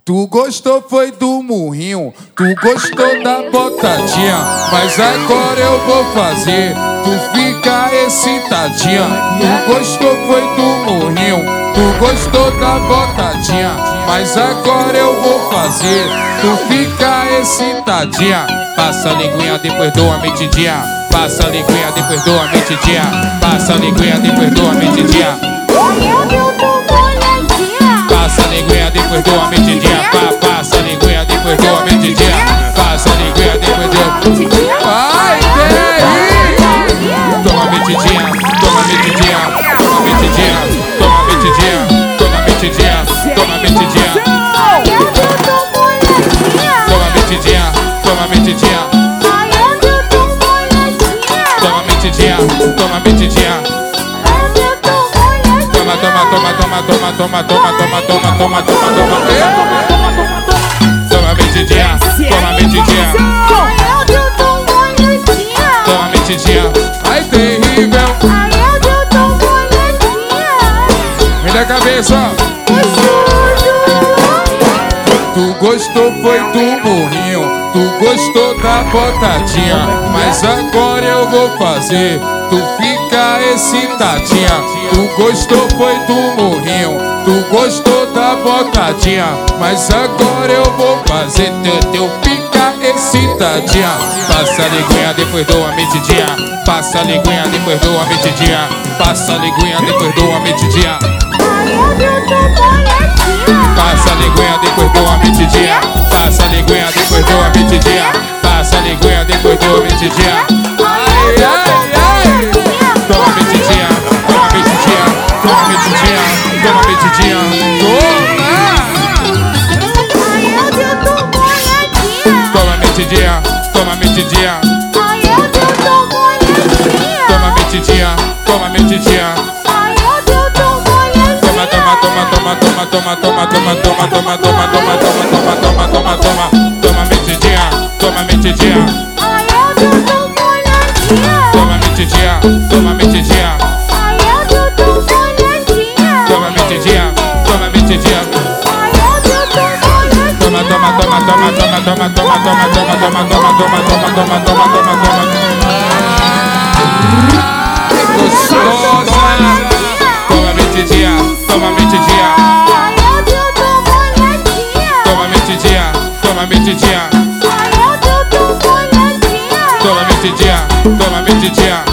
Tu gostou foi do murrinho, tu gostou da botadinha, mas agora eu vou fazer tu fica excitadinha. Tu gostou foi do murrinho, tu gostou da botadinha, mas agora eu vou fazer tu fica excitadinha. Passa a linguinha, depois dou a metidinha. Passa a linguinha, depois dou a metidinha. Passa a linguinha, depois dou a metidinha. Passa a linguinha, depois dou a metidinha. Passa a linguinha, depois dou a metidinha. Passa a linguinha, depois dou a metidinha. Ai, vem! Toma metidinha, toma metidinha, toma metidinha, toma metidinha, toma metidinha, toma metidinha. Toma metidinha, toma metidinha. Toma metidinha, toma metidinha. Toma, toma, toma, toma, toma, toma, toma, toma, toma, toma, toma, toma. Toma metidinha, toma metidinha. Toma metidinha. Ai, terrível. Vem da cabeça. Tu gostou foi do murrinho, tu gostou da botadinha, mas agora eu vou fazer tu fica excitadinha. Tu gostou foi do murrinho, tu gostou da botadinha, mas agora eu vou fazer teu fica excitadinha. Passa a linguinha, depois dou a metidinha. Passa a linguinha, depois dou a metidinha. Passa a linguinha, depois dou a metidinha. Passa a linguinha, depois dou a metidinha. Passa a linguinha, depois dou a metidinha. Passa a linguinha, depois dou a metidinha. Ai, ai, ai. Toma metidinha, toma metidinha, toma metidinha, toma metidinha. Toma metidinha, toma metidinha. Toma metidinha, toma metidinha. Toma, toma, toma, toma, toma, toma, toma, toma, toma, toma, toma, toma, toma, toma, toma, toma, toma metidinha, toma metidinha. Toma metidinha, toma metidinha. Toma metidinha, toma metidinha. Toma, toma, toma, toma, toma, toma, toma, toma, toma, toma, toma, toma, toma, toma, toma, toma. Gostosa. Toma metidinha, toma metidinha. Toma metidinha, toma metidinha. Toma metidinha, toma metidinha.